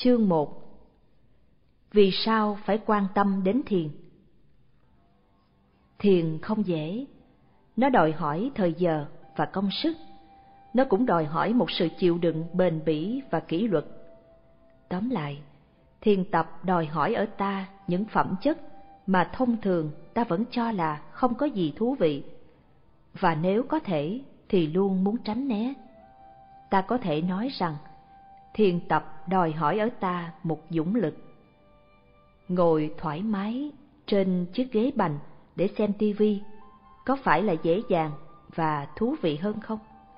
Chương 1. Vì sao phải quan tâm đến thiền? Thiền không dễ, nó đòi hỏi thời giờ và công sức. Nó cũng đòi hỏi một sự chịu đựng bền bỉ và kỷ luật. Tóm lại, thiền tập đòi hỏi ở ta những phẩm chất mà thông thường ta vẫn cho là không có gì thú vị, và nếu có thể thì luôn muốn tránh né. Ta có thể nói rằng thiền tập đòi hỏi ở ta một dũng lực. Ngồi thoải mái trên chiếc ghế bành để xem tivi có phải là dễ dàng và thú vị hơn không?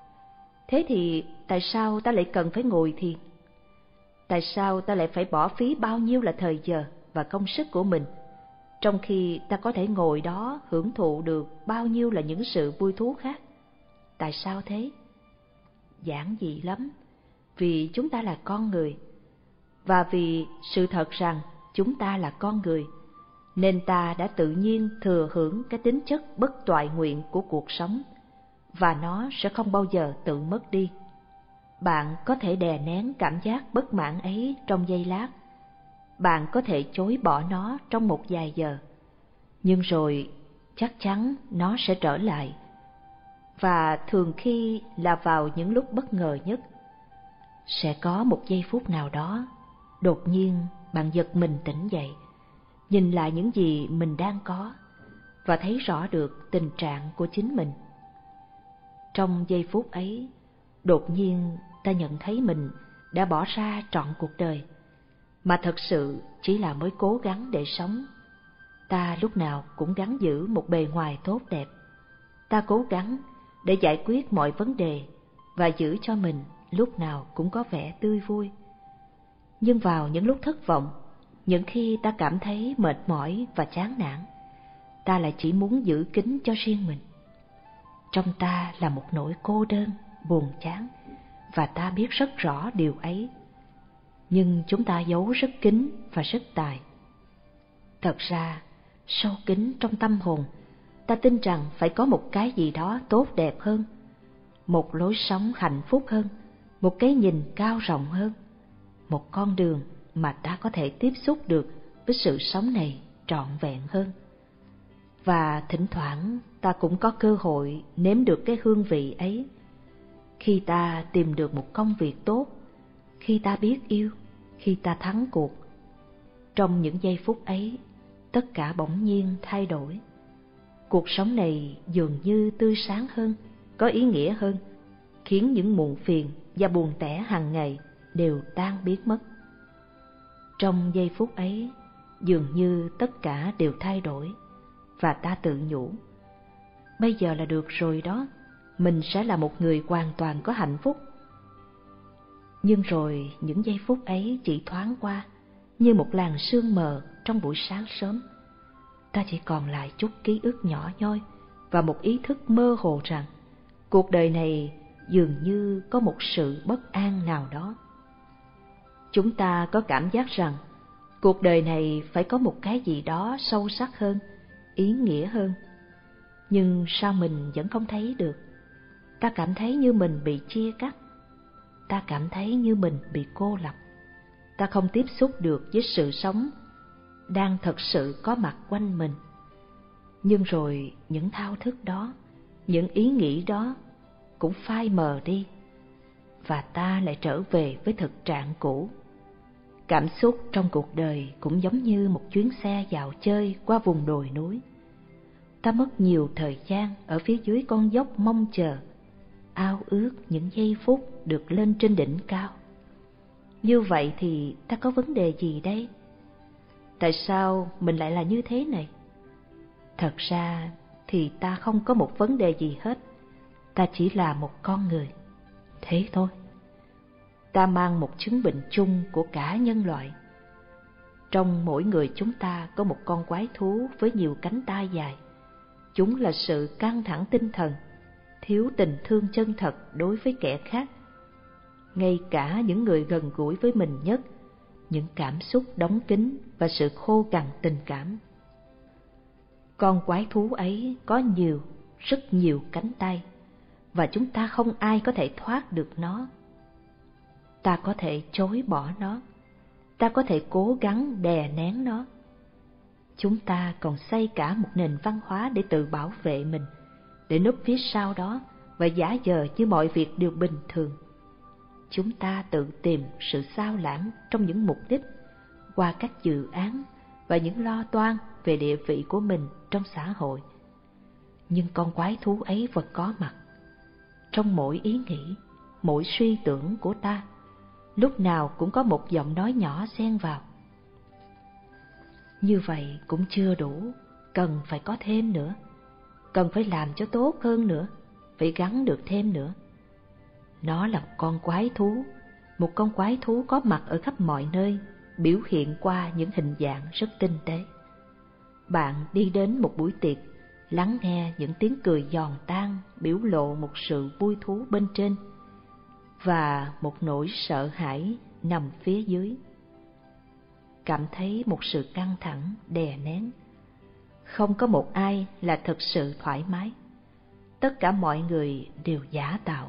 Thế thì tại sao ta lại cần phải ngồi thiền? Tại sao ta lại phải bỏ phí bao nhiêu là thời giờ và công sức của mình, trong khi ta có thể ngồi đó hưởng thụ được bao nhiêu là những sự vui thú khác? Tại sao thế? Giản dị lắm, vì chúng ta là con người, và vì sự thật rằng chúng ta là con người, nên ta đã tự nhiên thừa hưởng cái tính chất bất toại nguyện của cuộc sống, và nó sẽ không bao giờ tự mất đi. Bạn có thể đè nén cảm giác bất mãn ấy trong giây lát, bạn có thể chối bỏ nó trong một vài giờ, nhưng rồi chắc chắn nó sẽ trở lại, và thường khi là vào những lúc bất ngờ nhất. Sẽ có một giây phút nào đó, đột nhiên bạn giật mình tỉnh dậy, nhìn lại những gì mình đang có và thấy rõ được tình trạng của chính mình. Trong giây phút ấy, đột nhiên ta nhận thấy mình đã bỏ ra trọn cuộc đời, mà thật sự chỉ là mới cố gắng để sống. Ta lúc nào cũng gắng giữ một bề ngoài tốt đẹp. Ta cố gắng để giải quyết mọi vấn đề và giữ cho mình lúc nào cũng có vẻ tươi vui. Nhưng vào những lúc thất vọng, những khi ta cảm thấy mệt mỏi và chán nản, ta lại chỉ muốn giữ kín cho riêng mình. Trong ta là một nỗi cô đơn, buồn chán, và ta biết rất rõ điều ấy. Nhưng chúng ta giấu rất kín và rất tài. Thật ra, sâu kín trong tâm hồn, ta tin rằng phải có một cái gì đó tốt đẹp hơn, một lối sống hạnh phúc hơn, một cái nhìn cao rộng hơn, một con đường mà ta có thể tiếp xúc được với sự sống này trọn vẹn hơn. Và thỉnh thoảng ta cũng có cơ hội nếm được cái hương vị ấy, khi ta tìm được một công việc tốt, khi ta biết yêu, khi ta thắng cuộc. Trong những giây phút ấy, tất cả bỗng nhiên thay đổi. Cuộc sống này dường như tươi sáng hơn, có ý nghĩa hơn, khiến những muộn phiền và buồn tẻ hàng ngày đều tan biến mất. Trong giây phút ấy, dường như tất cả đều thay đổi, và ta tự nhủ, bây giờ là được rồi đó, mình sẽ là một người hoàn toàn có hạnh phúc. Nhưng rồi những giây phút ấy chỉ thoáng qua, như một làn sương mờ trong buổi sáng sớm. Ta chỉ còn lại chút ký ức nhỏ nhoi và một ý thức mơ hồ rằng cuộc đời này dường như có một sự bất an nào đó. Chúng ta có cảm giác rằng cuộc đời này phải có một cái gì đó sâu sắc hơn, ý nghĩa hơn. Nhưng sao mình vẫn không thấy được? Ta cảm thấy như mình bị chia cắt. Ta cảm thấy như mình bị cô lập. Ta không tiếp xúc được với sự sống đang thật sự có mặt quanh mình. Nhưng rồi những thao thức đó, những ý nghĩ đó cũng phai mờ đi, và ta lại trở về với thực trạng cũ. Cảm xúc trong cuộc đời cũng giống như một chuyến xe dạo chơi qua vùng đồi núi. Ta mất nhiều thời gian ở phía dưới con dốc mong chờ, ao ước những giây phút được lên trên đỉnh cao. Như vậy thì ta có vấn đề gì đây? Tại sao mình lại là như thế này? Thật ra thì ta không có một vấn đề gì hết. Ta chỉ là một con người, thế thôi. Ta mang một chứng bệnh chung của cả nhân loại. Trong mỗi người chúng ta có một con quái thú với nhiều cánh tay dài. Chúng là sự căng thẳng tinh thần, thiếu tình thương chân thật đối với kẻ khác. Ngay cả những người gần gũi với mình nhất, những cảm xúc đóng kín và sự khô cằn tình cảm. Con quái thú ấy có nhiều, rất nhiều cánh tay, và chúng ta không ai có thể thoát được nó. Ta có thể chối bỏ nó, ta có thể cố gắng đè nén nó. Chúng ta còn xây cả một nền văn hóa để tự bảo vệ mình, để núp phía sau đó và giả vờ như mọi việc đều bình thường. Chúng ta tự tìm sự xao lãng trong những mục đích, qua các dự án và những lo toan về địa vị của mình trong xã hội. Nhưng con quái thú ấy vẫn có mặt trong mỗi ý nghĩ, mỗi suy tưởng của ta. Lúc nào cũng có một giọng nói nhỏ xen vào: như vậy cũng chưa đủ, cần phải có thêm nữa, cần phải làm cho tốt hơn nữa, phải gắn được thêm nữa. Nó là một con quái thú có mặt ở khắp mọi nơi, biểu hiện qua những hình dạng rất tinh tế. Bạn đi đến một buổi tiệc, lắng nghe những tiếng cười giòn tan biểu lộ một sự vui thú bên trên và một nỗi sợ hãi nằm phía dưới. Cảm thấy một sự căng thẳng đè nén. Không có một ai là thực sự thoải mái. Tất cả mọi người đều giả tạo.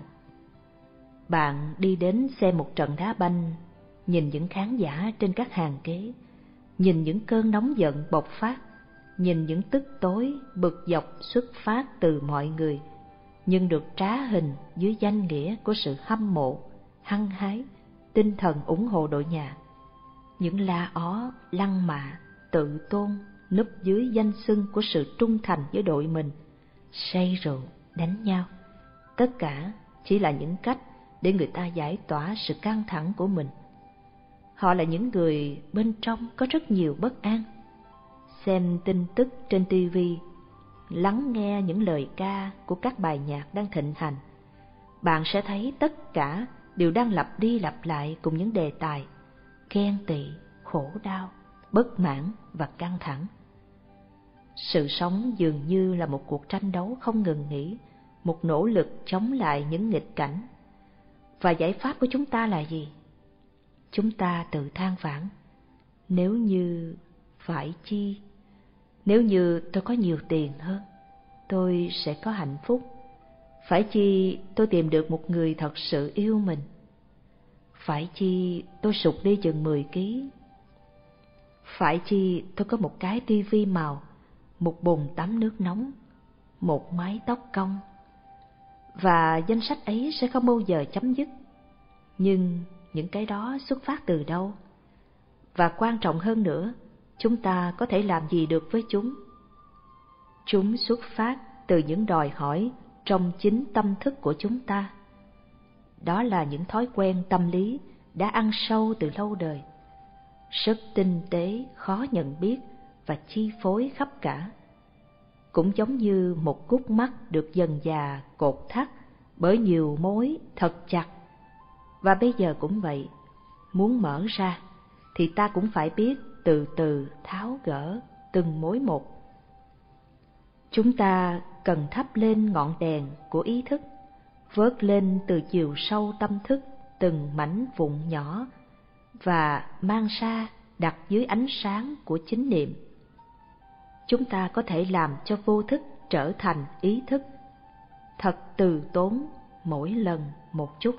Bạn đi đến xem một trận đá banh, nhìn những khán giả trên các hàng ghế, nhìn những cơn nóng giận bộc phát, nhìn những tức tối bực dọc xuất phát từ mọi người, nhưng được trá hình dưới danh nghĩa của sự hâm mộ, hăng hái, tinh thần ủng hộ đội nhà. Những la ó, lăng mạ, tự tôn núp dưới danh xưng của sự trung thành với đội mình, say rượu, đánh nhau. Tất cả chỉ là những cách để người ta giải tỏa sự căng thẳng của mình. Họ là những người bên trong có rất nhiều bất an. Xem tin tức trên TV, lắng nghe những lời ca của các bài nhạc đang thịnh hành, bạn sẽ thấy tất cả đều đang lặp đi lặp lại cùng những đề tài: ghen tị, khổ đau, bất mãn và căng thẳng. Sự sống dường như là một cuộc tranh đấu không ngừng nghỉ, một nỗ lực chống lại những nghịch cảnh. Và giải pháp của chúng ta là gì? Chúng ta tự than vãn: nếu như, phải chi, nếu như tôi có nhiều tiền hơn, tôi sẽ có hạnh phúc. Phải chi tôi tìm được một người thật sự yêu mình. Phải chi tôi sụt đi chừng 10 kg. Phải chi tôi có một cái tivi màu, một bồn tắm nước nóng, một mái tóc cong. Và danh sách ấy sẽ không bao giờ chấm dứt. Nhưng những cái đó xuất phát từ đâu? Và quan trọng hơn nữa, chúng ta có thể làm gì được với chúng? Chúng xuất phát từ những đòi hỏi trong chính tâm thức của chúng ta. Đó là những thói quen tâm lý đã ăn sâu từ lâu đời, rất tinh tế, khó nhận biết và chi phối khắp cả. Cũng giống như một cúc mắt được dần dà cột thắt bởi nhiều mối thật chặt. Và bây giờ cũng vậy, muốn mở ra thì ta cũng phải biết từ từ tháo gỡ từng mối một. Chúng ta cần thắp lên ngọn đèn của ý thức, vớt lên từ chiều sâu tâm thức từng mảnh vụn nhỏ và mang ra đặt dưới ánh sáng của chánh niệm. Chúng ta có thể làm cho vô thức trở thành ý thức, thật từ tốn mỗi lần một chút.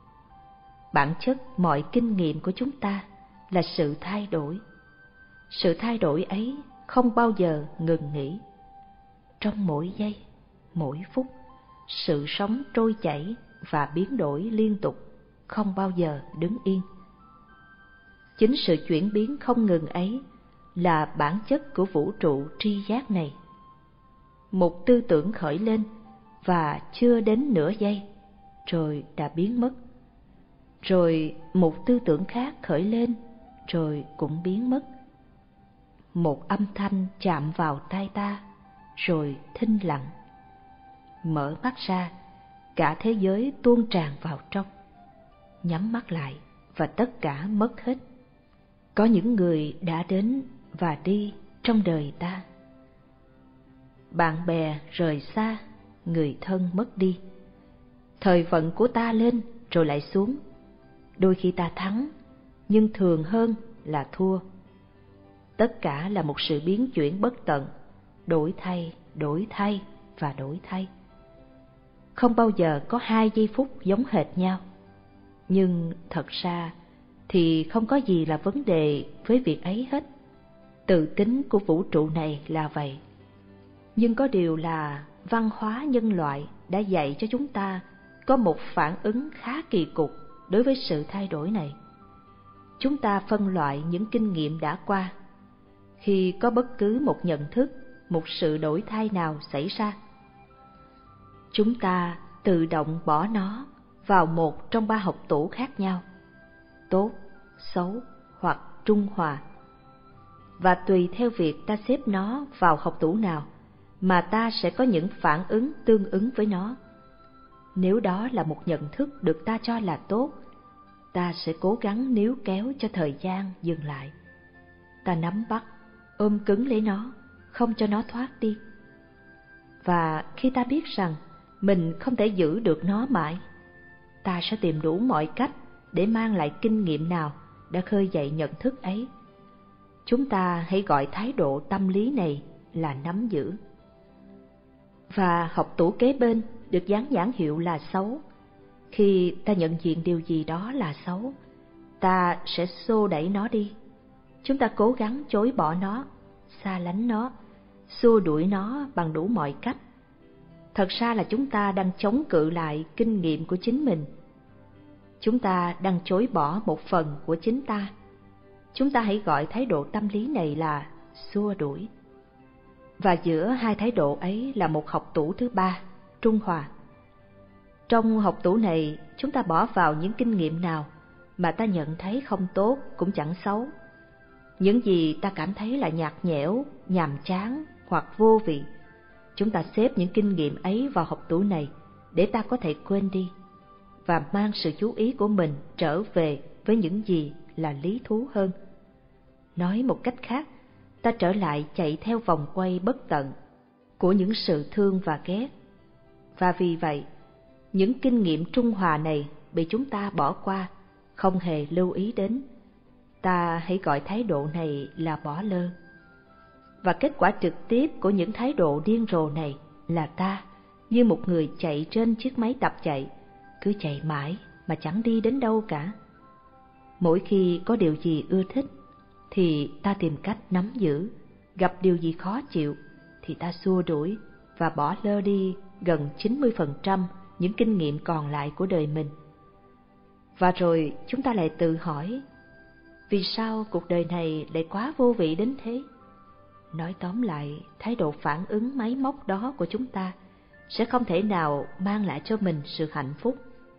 Bản chất mọi kinh nghiệm của chúng ta là sự thay đổi. Sự thay đổi ấy không bao giờ ngừng nghỉ. Trong mỗi giây, mỗi phút, sự sống trôi chảy và biến đổi liên tục, không bao giờ đứng yên. Chính sự chuyển biến không ngừng ấy là bản chất của vũ trụ tri giác này. Một tư tưởng khởi lên và chưa đến nửa giây, rồi đã biến mất. Rồi một tư tưởng khác khởi lên, rồi cũng biến mất. Một âm thanh chạm vào tai ta, rồi thinh lặng. Mở mắt ra, cả thế giới tuôn tràn vào trong. Nhắm mắt lại và tất cả mất hết. Có những người đã đến và đi trong đời ta. Bạn bè rời xa, người thân mất đi. Thời vận của ta lên rồi lại xuống. Đôi khi ta thắng, nhưng thường hơn là thua. Tất cả là một sự biến chuyển bất tận, đổi thay và đổi thay. Không bao giờ có 2 giây phút giống hệt nhau. Nhưng thật ra thì không có gì là vấn đề với việc ấy hết. Tự tính của vũ trụ này là vậy. Nhưng có điều là văn hóa nhân loại đã dạy cho chúng ta có một phản ứng khá kỳ cục đối với sự thay đổi này. Chúng ta phân loại những kinh nghiệm đã qua. Khi có bất cứ một nhận thức, một sự đổi thay nào xảy ra, chúng ta tự động bỏ nó vào một trong ba hộc tủ khác nhau: tốt, xấu hoặc trung hòa. Và tùy theo việc ta xếp nó vào hộc tủ nào mà ta sẽ có những phản ứng tương ứng với nó. Nếu đó là một nhận thức được ta cho là tốt, ta sẽ cố gắng níu kéo cho thời gian dừng lại. Ta nắm bắt, ôm cứng lấy nó, không cho nó thoát đi. Và khi ta biết rằng mình không thể giữ được nó mãi, ta sẽ tìm đủ mọi cách để mang lại kinh nghiệm nào đã khơi dậy nhận thức ấy. Chúng ta hãy gọi thái độ tâm lý này là nắm giữ. Và hộc tủ kế bên được dán nhãn hiệu là xấu. Khi ta nhận diện điều gì đó là xấu, ta sẽ xô đẩy nó đi. Chúng ta cố gắng chối bỏ nó, xa lánh nó, xua đuổi nó bằng đủ mọi cách. Thật ra là chúng ta đang chống cự lại kinh nghiệm của chính mình. Chúng ta đang chối bỏ một phần của chính ta. Chúng ta hãy gọi thái độ tâm lý này là xua đuổi. Và giữa hai thái độ ấy là một hộc tủ thứ ba, trung hòa. Trong hộc tủ này, chúng ta bỏ vào những kinh nghiệm nào mà ta nhận thấy không tốt cũng chẳng xấu. Những gì ta cảm thấy là nhạt nhẽo, nhàm chán hoặc vô vị, chúng ta xếp những kinh nghiệm ấy vào hộc tủ này để ta có thể quên đi và mang sự chú ý của mình trở về với những gì là lý thú hơn. Nói một cách khác, ta trở lại chạy theo vòng quay bất tận của những sự thương và ghét. Và vì vậy, những kinh nghiệm trung hòa này bị chúng ta bỏ qua, không hề lưu ý đến. Ta hãy gọi thái độ này là bỏ lơ. Và kết quả trực tiếp của những thái độ điên rồ này là ta, như một người chạy trên chiếc máy tập chạy, cứ chạy mãi mà chẳng đi đến đâu cả. Mỗi khi có điều gì ưa thích thì ta tìm cách nắm giữ, gặp điều gì khó chịu thì ta xua đuổi và bỏ lơ đi gần 90% những kinh nghiệm còn lại của đời mình. Và rồi chúng ta lại tự hỏi, vì sao cuộc đời này lại quá vô vị đến thế? Nói tóm lại, thái độ phản ứng máy móc đó của chúng ta sẽ không thể nào mang lại cho mình sự hạnh phúc.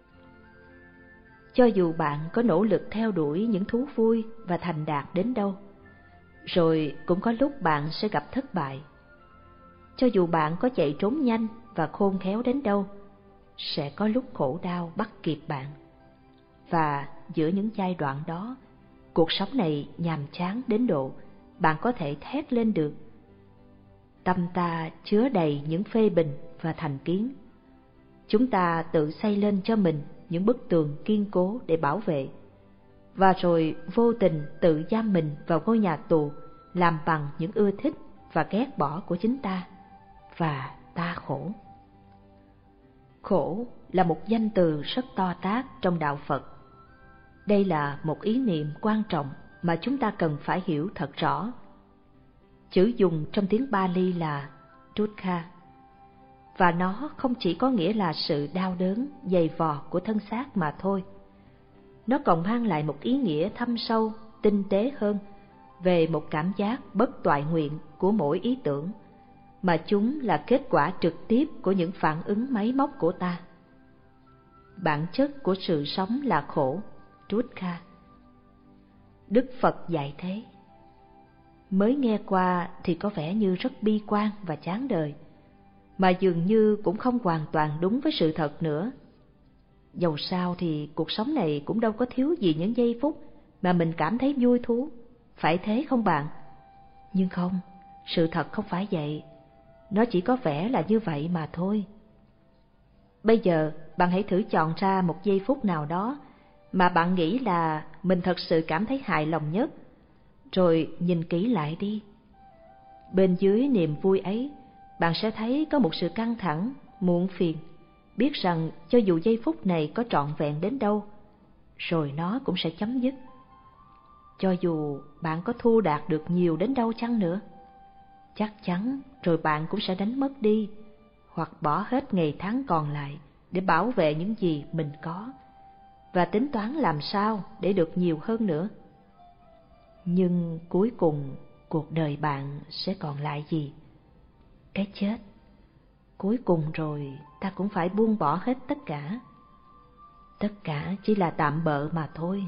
Cho dù bạn có nỗ lực theo đuổi những thú vui và thành đạt đến đâu, rồi cũng có lúc bạn sẽ gặp thất bại. Cho dù bạn có chạy trốn nhanh và khôn khéo đến đâu, sẽ có lúc khổ đau bắt kịp bạn. Và giữa những giai đoạn đó, cuộc sống này nhàm chán đến độ bạn có thể thét lên được. Tâm ta chứa đầy những phê bình và thành kiến. Chúng ta tự xây lên cho mình những bức tường kiên cố để bảo vệ, và rồi vô tình tự giam mình vào ngôi nhà tù làm bằng những ưa thích và ghét bỏ của chính ta, và ta khổ. Khổ là một danh từ rất to tát trong đạo Phật. Đây là một ý niệm quan trọng mà chúng ta cần phải hiểu thật rõ. Chữ dùng trong tiếng Pali là dukkha, và nó không chỉ có nghĩa là sự đau đớn, dày vò của thân xác mà thôi. Nó còn mang lại một ý nghĩa thâm sâu, tinh tế hơn về một cảm giác bất toại nguyện của mỗi ý tưởng, mà chúng là kết quả trực tiếp của những phản ứng máy móc của ta. Bản chất của sự sống là khổ, dukkha. Đức Phật dạy thế. Mới nghe qua thì có vẻ như rất bi quan và chán đời, mà dường như cũng không hoàn toàn đúng với sự thật nữa. Dầu sao thì cuộc sống này cũng đâu có thiếu gì những giây phút mà mình cảm thấy vui thú, phải thế không bạn? Nhưng không, sự thật không phải vậy. Nó chỉ có vẻ là như vậy mà thôi. Bây giờ bạn hãy thử chọn ra một giây phút nào đó mà bạn nghĩ là mình thật sự cảm thấy hài lòng nhất, rồi nhìn kỹ lại đi. Bên dưới niềm vui ấy, bạn sẽ thấy có một sự căng thẳng, muộn phiền, biết rằng cho dù giây phút này có trọn vẹn đến đâu, rồi nó cũng sẽ chấm dứt Cho dù bạn có thu đạt được nhiều đến đâu chăng nữa, chắc chắn rồi bạn cũng sẽ đánh mất đi, hoặc bỏ hết ngày tháng còn lại để bảo vệ những gì mình có, và tính toán làm sao để được nhiều hơn nữa. Nhưng cuối cùng, cuộc đời bạn sẽ còn lại gì? Cái chết. Cuối cùng rồi ta cũng phải buông bỏ hết tất cả. Tất cả chỉ là tạm bợ mà thôi.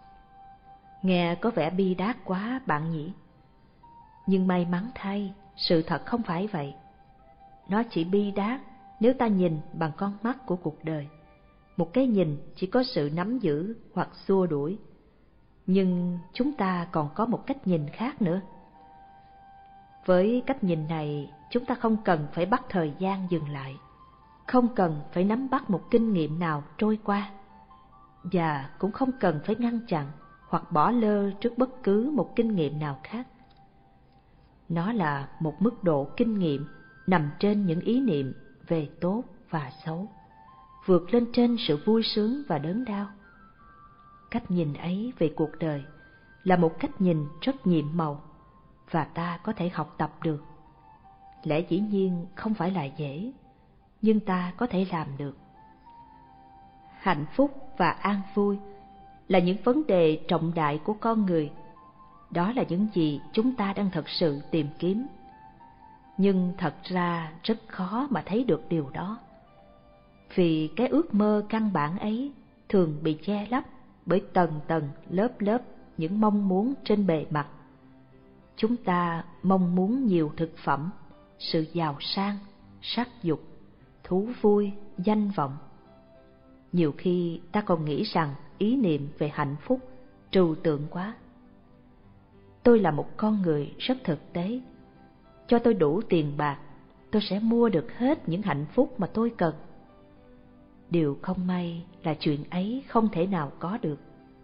Nghe có vẻ bi đát quá bạn nhỉ? Nhưng may mắn thay, sự thật không phải vậy. Nó chỉ bi đát nếu ta nhìn bằng con mắt của cuộc đời. Một cái nhìn chỉ có sự nắm giữ hoặc xua đuổi. Nhưng chúng ta còn có một cách nhìn khác nữa. Với cách nhìn này, chúng ta không cần phải bắt thời gian dừng lại, không cần phải nắm bắt một kinh nghiệm nào trôi qua, và cũng không cần phải ngăn chặn hoặc bỏ lơ trước bất cứ một kinh nghiệm nào khác. Nó là một mức độ kinh nghiệm nằm trên những ý niệm về tốt và xấu, vượt lên trên sự vui sướng và đớn đau. Cách nhìn ấy về cuộc đời là một cách nhìn rất nhiệm màu, và ta có thể học tập được. Lẽ dĩ nhiên không phải là dễ, nhưng ta có thể làm được. Hạnh phúc và an vui là những vấn đề trọng đại của con người. Đó là những gì chúng ta đang thật sự tìm kiếm. Nhưng thật ra rất khó mà thấy được điều đó, vì cái ước mơ căn bản ấy thường bị che lấp bởi tầng tầng lớp lớp những mong muốn trên bề mặt. Chúng ta mong muốn nhiều thực phẩm, sự giàu sang, sắc dục, thú vui, danh vọng. Nhiều khi ta còn nghĩ rằng ý niệm về hạnh phúc trừu tượng quá. Tôi là một con người rất thực tế. Cho tôi đủ tiền bạc, tôi sẽ mua được hết những hạnh phúc mà tôi cần. Điều không may là chuyện ấy không thể nào có được.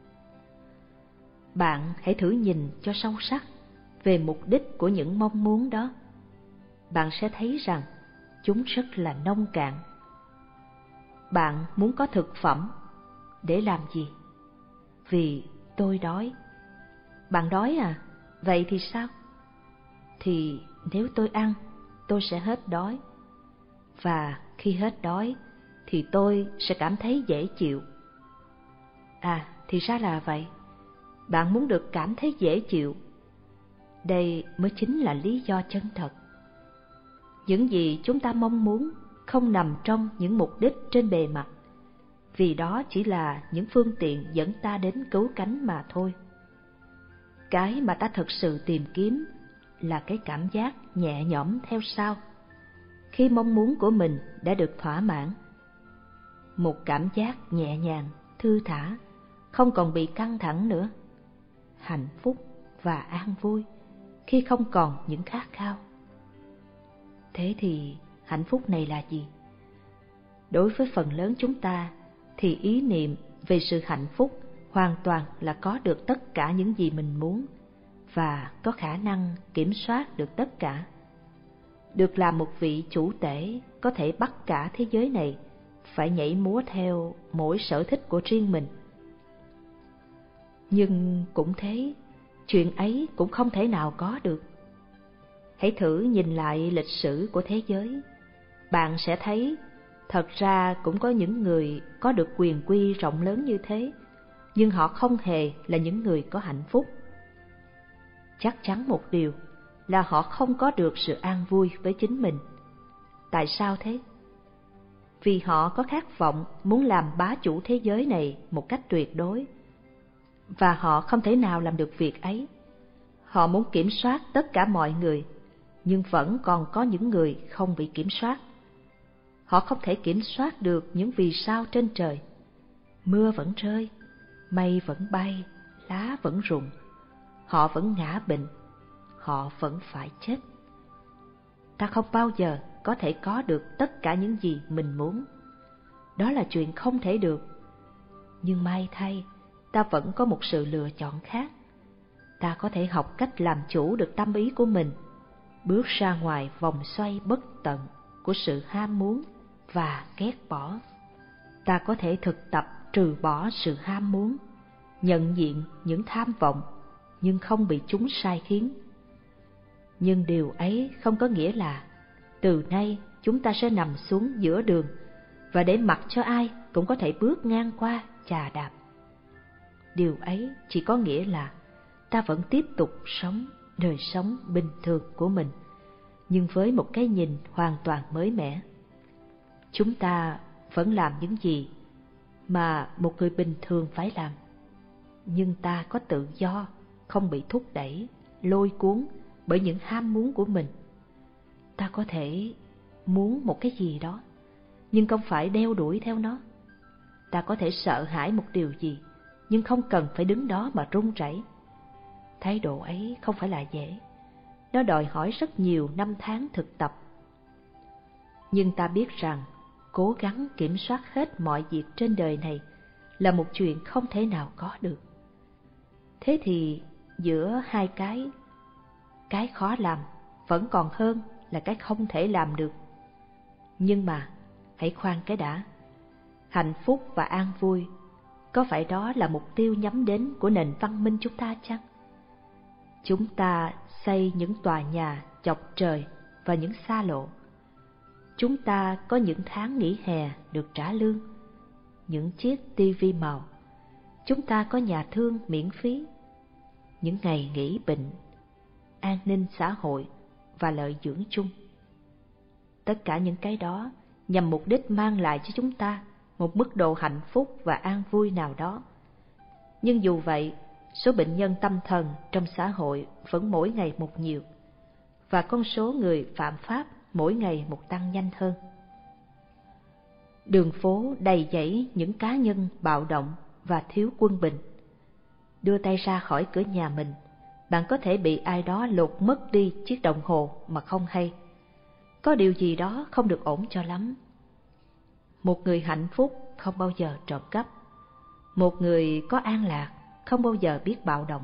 Bạn hãy thử nhìn cho sâu sắc về mục đích của những mong muốn đó. Bạn sẽ thấy rằng chúng rất là nông cạn. Bạn muốn có thực phẩm để làm gì? Vì tôi đói. Bạn đói à? Vậy thì sao? Thì nếu tôi ăn, tôi sẽ hết đói. Và khi hết đói, thì tôi sẽ cảm thấy dễ chịu. À, thì ra là vậy. Bạn muốn được cảm thấy dễ chịu. Đây mới chính là lý do chân thật. Những gì chúng ta mong muốn không nằm trong những mục đích trên bề mặt, vì đó chỉ là những phương tiện dẫn ta đến cứu cánh mà thôi. Cái mà ta thực sự tìm kiếm là cái cảm giác nhẹ nhõm theo sau, khi mong muốn của mình đã được thỏa mãn. Một cảm giác nhẹ nhàng, thư thả, không còn bị căng thẳng nữa. Hạnh phúc và an vui khi không còn những khát khao. Thế thì hạnh phúc này là gì? Đối với phần lớn chúng ta thì ý niệm về sự hạnh phúc hoàn toàn là có được tất cả những gì mình muốn và có khả năng kiểm soát được tất cả. Được làm một vị chủ tể có thể bắt cả thế giới này phải nhảy múa theo mỗi sở thích của riêng mình. Nhưng cũng thế, chuyện ấy cũng không thể nào có được. Hãy thử nhìn lại lịch sử của thế giới. Bạn sẽ thấy thật ra cũng có những người có được quyền quy rộng lớn như thế, nhưng họ không hề là những người có hạnh phúc. Chắc chắn một điều là họ không có được sự an vui với chính mình. Tại sao thế? Vì họ có khát vọng muốn làm bá chủ thế giới này một cách tuyệt đối, và họ không thể nào làm được việc ấy. Họ muốn kiểm soát tất cả mọi người, nhưng vẫn còn có những người không bị kiểm soát. Họ không thể kiểm soát được những vì sao trên trời. Mưa vẫn rơi, mây vẫn bay, lá vẫn rụng. Họ vẫn ngã bệnh, họ vẫn phải chết. Ta không bao giờ có thể có được tất cả những gì mình muốn. Đó là chuyện không thể được. Nhưng may thay, ta vẫn có một sự lựa chọn khác. Ta có thể học cách làm chủ được tâm ý của mình, bước ra ngoài vòng xoay bất tận của sự ham muốn và ghét bỏ. Ta có thể thực tập trừ bỏ sự ham muốn, nhận diện những tham vọng nhưng không bị chúng sai khiến. Nhưng điều ấy không có nghĩa là từ nay chúng ta sẽ nằm xuống giữa đường và để mặc cho ai cũng có thể bước ngang qua chà đạp. Điều ấy chỉ có nghĩa là ta vẫn tiếp tục sống đời sống bình thường của mình, nhưng với một cái nhìn hoàn toàn mới mẻ. Chúng ta vẫn làm những gì mà một người bình thường phải làm, nhưng ta có tự do, không bị thúc đẩy, lôi cuốn bởi những ham muốn của mình. Ta có thể muốn một cái gì đó, nhưng không phải đeo đuổi theo nó. Ta có thể sợ hãi một điều gì, nhưng không cần phải đứng đó mà run rẩy. Thái độ ấy không phải là dễ, nó đòi hỏi rất nhiều năm tháng thực tập. Nhưng ta biết rằng cố gắng kiểm soát hết mọi việc trên đời này là một chuyện không thể nào có được. Thế thì giữa hai cái khó làm vẫn còn hơn là cái không thể làm được. Nhưng mà hãy khoan cái đã, hạnh phúc và an vui, có phải đó là mục tiêu nhắm đến của nền văn minh chúng ta chăng? Chúng ta xây những tòa nhà chọc trời và những xa lộ. Chúng ta có những tháng nghỉ hè được trả lương, những chiếc tivi màu. Chúng ta có nhà thương miễn phí, những ngày nghỉ bệnh, an ninh xã hội và lợi dưỡng chung. Tất cả những cái đó nhằm mục đích mang lại cho chúng ta một mức độ hạnh phúc và an vui nào đó. Nhưng dù vậy, số bệnh nhân tâm thần trong xã hội vẫn mỗi ngày một nhiều, và con số người phạm pháp mỗi ngày một tăng nhanh hơn. Đường phố đầy dẫy những cá nhân bạo động và thiếu quân bình. Đưa tay ra khỏi cửa nhà mình, bạn có thể bị ai đó lột mất đi chiếc đồng hồ mà không hay. Có điều gì đó không được ổn cho lắm. Một người hạnh phúc không bao giờ trộm cắp. Một người có an lạc không bao giờ biết bạo động.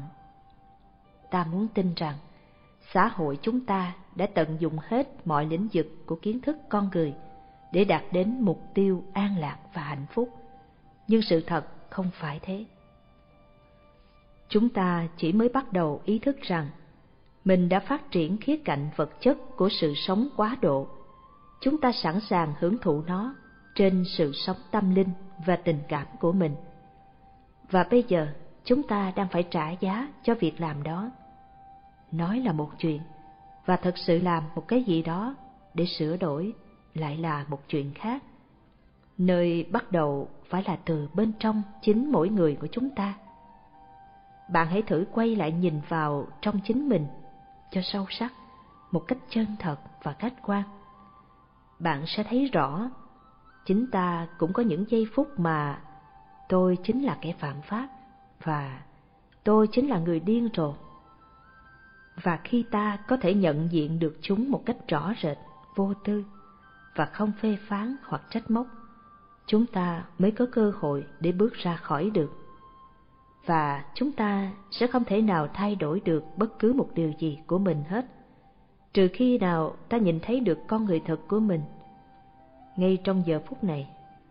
Ta muốn tin rằng xã hội chúng ta đã tận dụng hết mọi lĩnh vực của kiến thức con người để đạt đến mục tiêu an lạc và hạnh phúc. Nhưng sự thật không phải thế. Chúng ta chỉ mới bắt đầu ý thức rằng mình đã phát triển khía cạnh vật chất của sự sống quá độ. Chúng ta sẵn sàng hưởng thụ nó trên sự sống tâm linh và tình cảm của mình. Và bây giờ chúng ta đang phải trả giá cho việc làm đó. Nói là một chuyện, và thực sự làm một cái gì đó để sửa đổi lại là một chuyện khác. Nơi bắt đầu phải là từ bên trong chính mỗi người của chúng ta. Bạn hãy thử quay lại nhìn vào trong chính mình cho sâu sắc, một cách chân thật và khách quan. Bạn sẽ thấy rõ, chính ta cũng có những giây phút mà tôi chính là kẻ phạm pháp và tôi chính là người điên rồ. Và khi ta có thể nhận diện được chúng một cách rõ rệt, vô tư và không phê phán hoặc trách móc, chúng ta mới có cơ hội để bước ra khỏi được. Và chúng ta sẽ không thể nào thay đổi được bất cứ một điều gì của mình hết, trừ khi nào ta nhìn thấy được con người thật của mình ngay trong giờ phút này.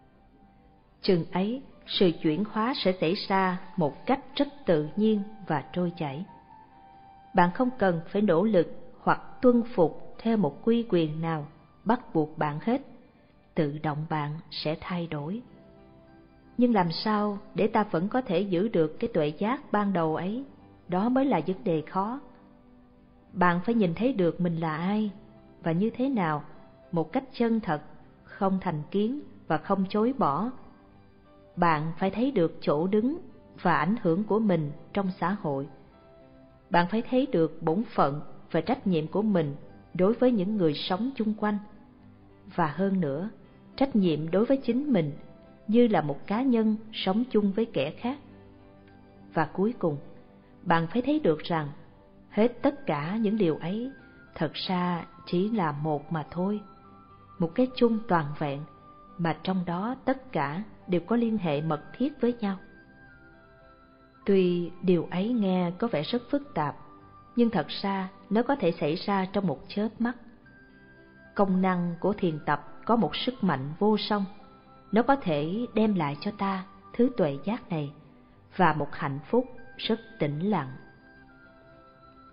Chừng ấy, sự chuyển hóa sẽ xảy ra một cách rất tự nhiên và trôi chảy. Bạn không cần phải nỗ lực hoặc tuân phục theo một quy quyền nào bắt buộc bạn hết, tự động bạn sẽ thay đổi. Nhưng làm sao để ta vẫn có thể giữ được cái tuệ giác ban đầu ấy, đó mới là vấn đề khó. Bạn phải nhìn thấy được mình là ai và như thế nào một cách chân thật, không thành kiến và không chối bỏ. Bạn phải thấy được chỗ đứng và ảnh hưởng của mình trong xã hội. Bạn phải thấy được bổn phận và trách nhiệm của mình đối với những người sống chung quanh. Và hơn nữa, trách nhiệm đối với chính mình như là một cá nhân sống chung với kẻ khác. Và cuối cùng, bạn phải thấy được rằng hết tất cả những điều ấy thật ra chỉ là một mà thôi, một cái chung toàn vẹn mà trong đó tất cả đều có liên hệ mật thiết với nhau. Tuy điều ấy nghe có vẻ rất phức tạp, nhưng thật ra nó có thể xảy ra trong một chớp mắt. Công năng của thiền tập có một sức mạnh vô song. Nó có thể đem lại cho ta thứ tuệ giác này và một hạnh phúc rất tĩnh lặng.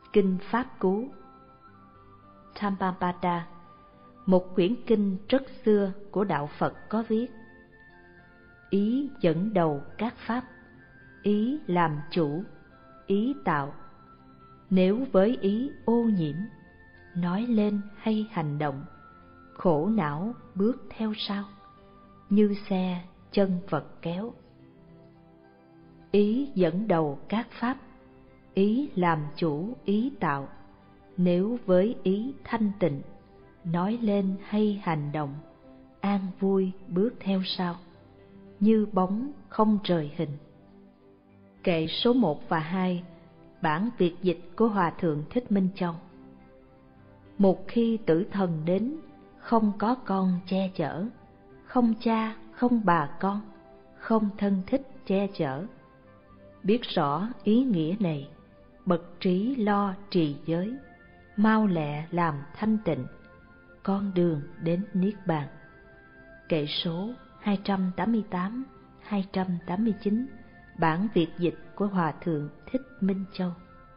Kinh Pháp Cú Dhammapada, một quyển kinh rất xưa của đạo Phật có viết: ý dẫn đầu các pháp, ý làm chủ, ý tạo. Nếu với ý ô nhiễm, nói lên hay hành động, khổ não bước theo sau, như xe chân vật kéo. Ý dẫn đầu các pháp, ý làm chủ, ý tạo. Nếu với ý thanh tịnh, nói lên hay hành động, an vui bước theo sau, như bóng không rời hình. Kệ số 1 và 2, bản Việt dịch của Hòa Thượng Thích Minh Châu. Một khi tử thần đến, không có con che chở, không cha, không bà con, không thân thích che chở. Biết rõ ý nghĩa này, bậc trí lo trì giới, mau lẹ làm thanh tịnh, con đường đến Niết Bàn. Kệ số 288, 289, bản Việt dịch của Hòa Thượng Thích Minh Châu.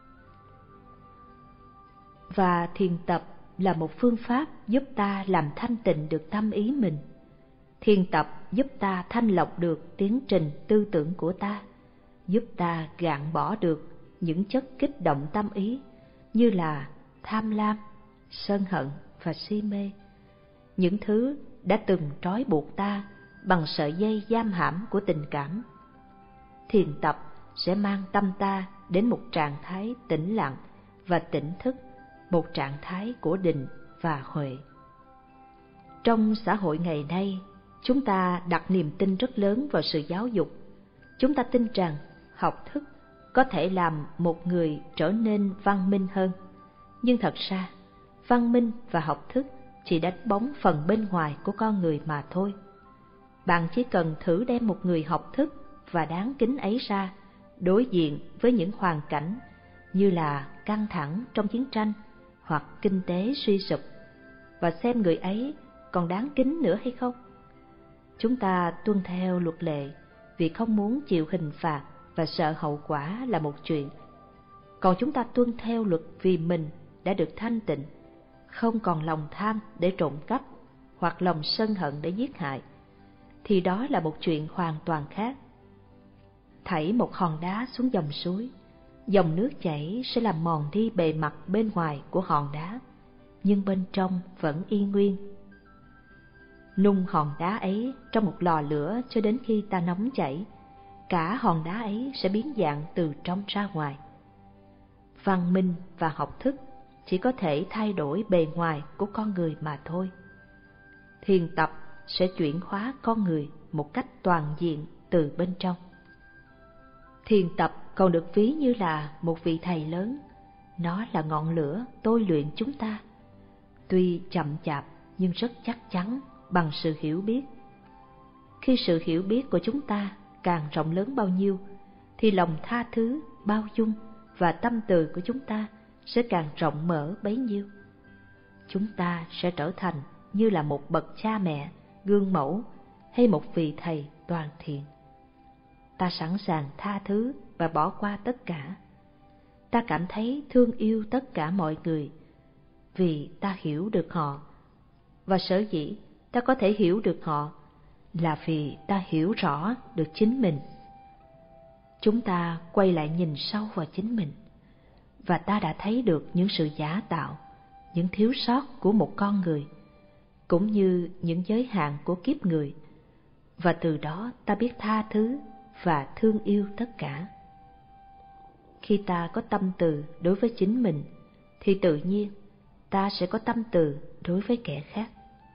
Và thiền tập là một phương pháp giúp ta làm thanh tịnh được tâm ý mình. Thiền tập giúp ta thanh lọc được tiến trình tư tưởng của ta, giúp ta gạn bỏ được những chất kích động tâm ý như là tham lam, sân hận và si mê, những thứ đã từng trói buộc ta bằng sợi dây giam hãm của tình cảm. Thiền tập sẽ mang tâm ta đến một trạng thái tĩnh lặng và tỉnh thức, một trạng thái của định và huệ. Trong xã hội ngày nay, chúng ta đặt niềm tin rất lớn vào sự giáo dục. Chúng ta tin rằng học thức có thể làm một người trở nên văn minh hơn. Nhưng thật ra, văn minh và học thức chỉ đánh bóng phần bên ngoài của con người mà thôi. Bạn chỉ cần thử đem một người học thức và đáng kính ấy ra, đối diện với những hoàn cảnh như là căng thẳng trong chiến tranh hoặc kinh tế suy sụp, và xem người ấy còn đáng kính nữa hay không. Chúng ta tuân theo luật lệ vì không muốn chịu hình phạt và sợ hậu quả là một chuyện. Còn chúng ta tuân theo luật vì mình đã được thanh tịnh, không còn lòng tham để trộm cắp hoặc lòng sân hận để giết hại, thì đó là một chuyện hoàn toàn khác. Thảy một hòn đá xuống dòng suối, dòng nước chảy sẽ làm mòn đi bề mặt bên ngoài của hòn đá, nhưng bên trong vẫn y nguyên. Nung hòn đá ấy trong một lò lửa cho đến khi ta nóng chảy, cả hòn đá ấy sẽ biến dạng từ trong ra ngoài. Văn minh và học thức chỉ có thể thay đổi bề ngoài của con người mà thôi. Thiền tập sẽ chuyển hóa con người một cách toàn diện từ bên trong. Thiền tập còn được ví như là một vị thầy lớn, nó là ngọn lửa tôi luyện chúng ta, tuy chậm chạp nhưng rất chắc chắn bằng sự hiểu biết. Khi sự hiểu biết của chúng ta càng rộng lớn bao nhiêu, thì lòng tha thứ, bao dung và tâm từ của chúng ta sẽ càng rộng mở bấy nhiêu. Chúng ta sẽ trở thành như là một bậc cha mẹ, gương mẫu hay một vị thầy toàn thiện. Ta sẵn sàng tha thứ và bỏ qua tất cả. Ta cảm thấy thương yêu tất cả mọi người vì ta hiểu được họ, và sở dĩ ta có thể hiểu được họ là vì ta hiểu rõ được chính mình. Chúng ta quay lại nhìn sâu vào chính mình, và ta đã thấy được những sự giả tạo, những thiếu sót của một con người, cũng như những giới hạn của kiếp người, và từ đó ta biết tha thứ và thương yêu tất cả. Khi ta có tâm từ đối với chính mình, thì tự nhiên ta sẽ có tâm từ đối với kẻ khác.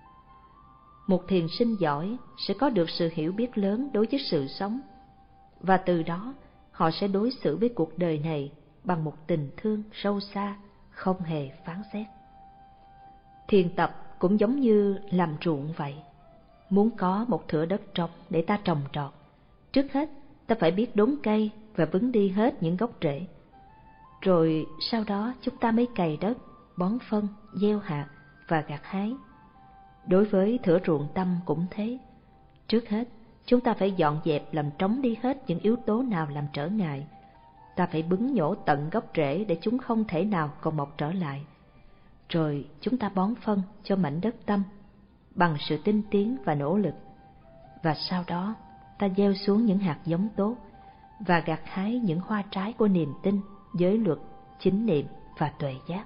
Một thiền sinh giỏi sẽ có được sự hiểu biết lớn đối với sự sống, và từ đó họ sẽ đối xử với cuộc đời này bằng một tình thương sâu xa, không hề phán xét. Thiền tập cũng giống như làm ruộng vậy. Muốn có một thửa đất trống để ta trồng trọt, trước hết ta phải biết đốn cây và vứng đi hết những gốc rễ. Rồi sau đó chúng ta mới cày đất, bón phân, gieo hạt và gặt hái. Đối với thửa ruộng tâm cũng thế. Trước hết chúng ta phải dọn dẹp làm trống đi hết những yếu tố nào làm trở ngại. ta phải bứng nhổ tận gốc rễ để chúng không thể nào còn mọc trở lại. Rồi chúng ta bón phân cho mảnh đất tâm bằng sự tinh tiến và nỗ lực. Và sau đó ta gieo xuống những hạt giống tốt và gặt hái những hoa trái của niềm tin, giới luật, chánh niệm và tuệ giác.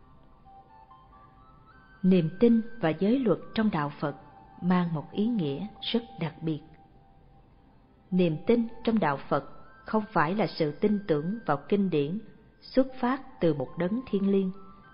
Niềm tin và giới luật trong đạo Phật mang một ý nghĩa rất đặc biệt. Niềm tin trong đạo Phật không phải là sự tin tưởng vào kinh điển xuất phát từ một đấng thiêng liêng,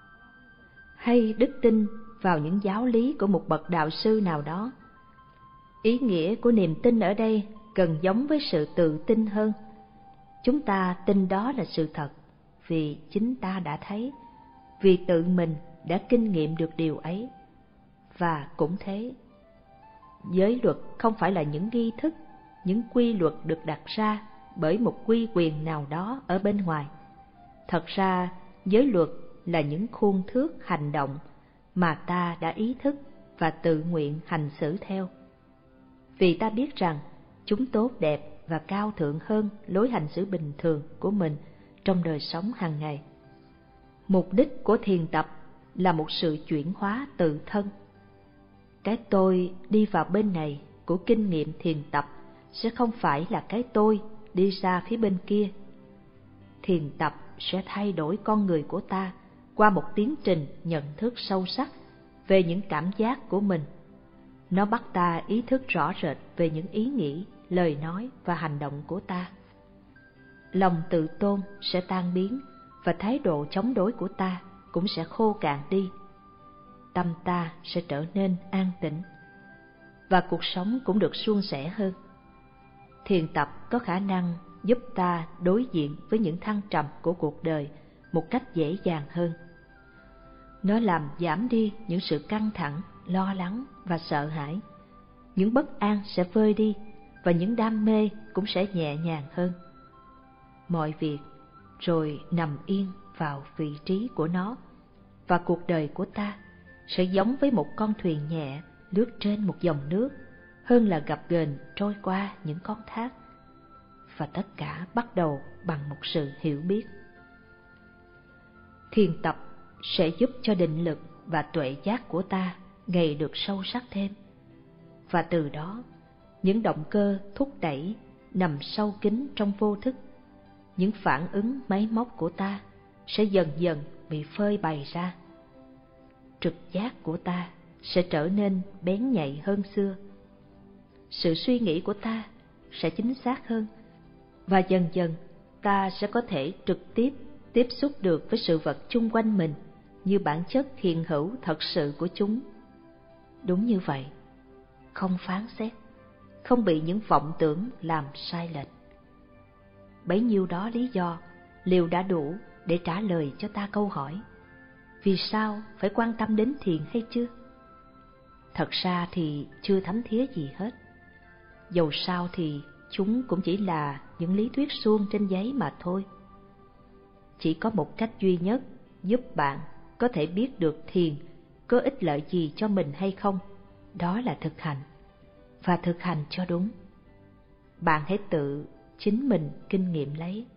hay đức tin vào những giáo lý của một bậc đạo sư nào đó. Ý nghĩa của niềm tin ở đây gần giống với sự tự tin hơn. Chúng ta tin đó là sự thật vì chính ta đã thấy, vì tự mình đã kinh nghiệm được điều ấy. Và cũng thế, giới luật không phải là những nghi thức, những quy luật được đặt ra bởi một quy quyền nào đó ở bên ngoài. Thật ra, giới luật là những khuôn thước hành động mà ta đã ý thức và tự nguyện hành xử theo. Vì ta biết rằng chúng tốt đẹp và cao thượng hơn lối hành xử bình thường của mình trong đời sống hàng ngày. Mục đích của thiền tập là một sự chuyển hóa tự thân. Cái tôi đi vào bên này của kinh nghiệm thiền tập sẽ không phải là cái tôi đi ra phía bên kia. Thiền tập sẽ thay đổi con người của ta qua một tiến trình nhận thức sâu sắc về những cảm giác của mình. Nó bắt ta ý thức rõ rệt về những ý nghĩ, lời nói và hành động của ta. Lòng tự tôn sẽ tan biến và thái độ chống đối của ta cũng sẽ khô cạn đi. Tâm ta sẽ trở nên an tĩnh và cuộc sống cũng được suôn sẻ hơn. Thiền tập có khả năng giúp ta đối diện với những thăng trầm của cuộc đời một cách dễ dàng hơn. Nó làm giảm đi những sự căng thẳng, lo lắng và sợ hãi. Những bất an sẽ vơi đi và những đam mê cũng sẽ nhẹ nhàng hơn. Mọi việc rồi nằm yên vào vị trí của nó, và cuộc đời của ta sẽ giống với một con thuyền nhẹ lướt trên một dòng nước hơn là gập ghềnh trôi qua những con thác. Và tất cả bắt đầu bằng một sự hiểu biết. Thiền tập sẽ giúp cho định lực và tuệ giác của ta ngày được sâu sắc thêm. Và từ đó, những động cơ thúc đẩy nằm sâu kín trong vô thức, những phản ứng máy móc của ta sẽ dần dần bị phơi bày ra. Trực giác của ta sẽ trở nên bén nhạy hơn xưa. Sự suy nghĩ của ta sẽ chính xác hơn, và dần dần ta sẽ có thể trực tiếp tiếp xúc được với sự vật chung quanh mình như bản chất hiện hữu thật sự của chúng. Đúng như vậy, không phán xét, không bị những vọng tưởng làm sai lệch. Bấy nhiêu đó lý do liệu đã đủ để trả lời cho ta câu hỏi: vì sao phải quan tâm đến thiền hay chưa? Thật ra thì chưa thấm thía gì hết. Dầu sao thì chúng cũng chỉ là những lý thuyết suông trên giấy mà thôi. Chỉ có một cách duy nhất giúp bạn có thể biết được thiền có ích lợi gì cho mình hay không, đó là thực hành, và thực hành cho đúng. Bạn hãy tự chính mình kinh nghiệm lấy.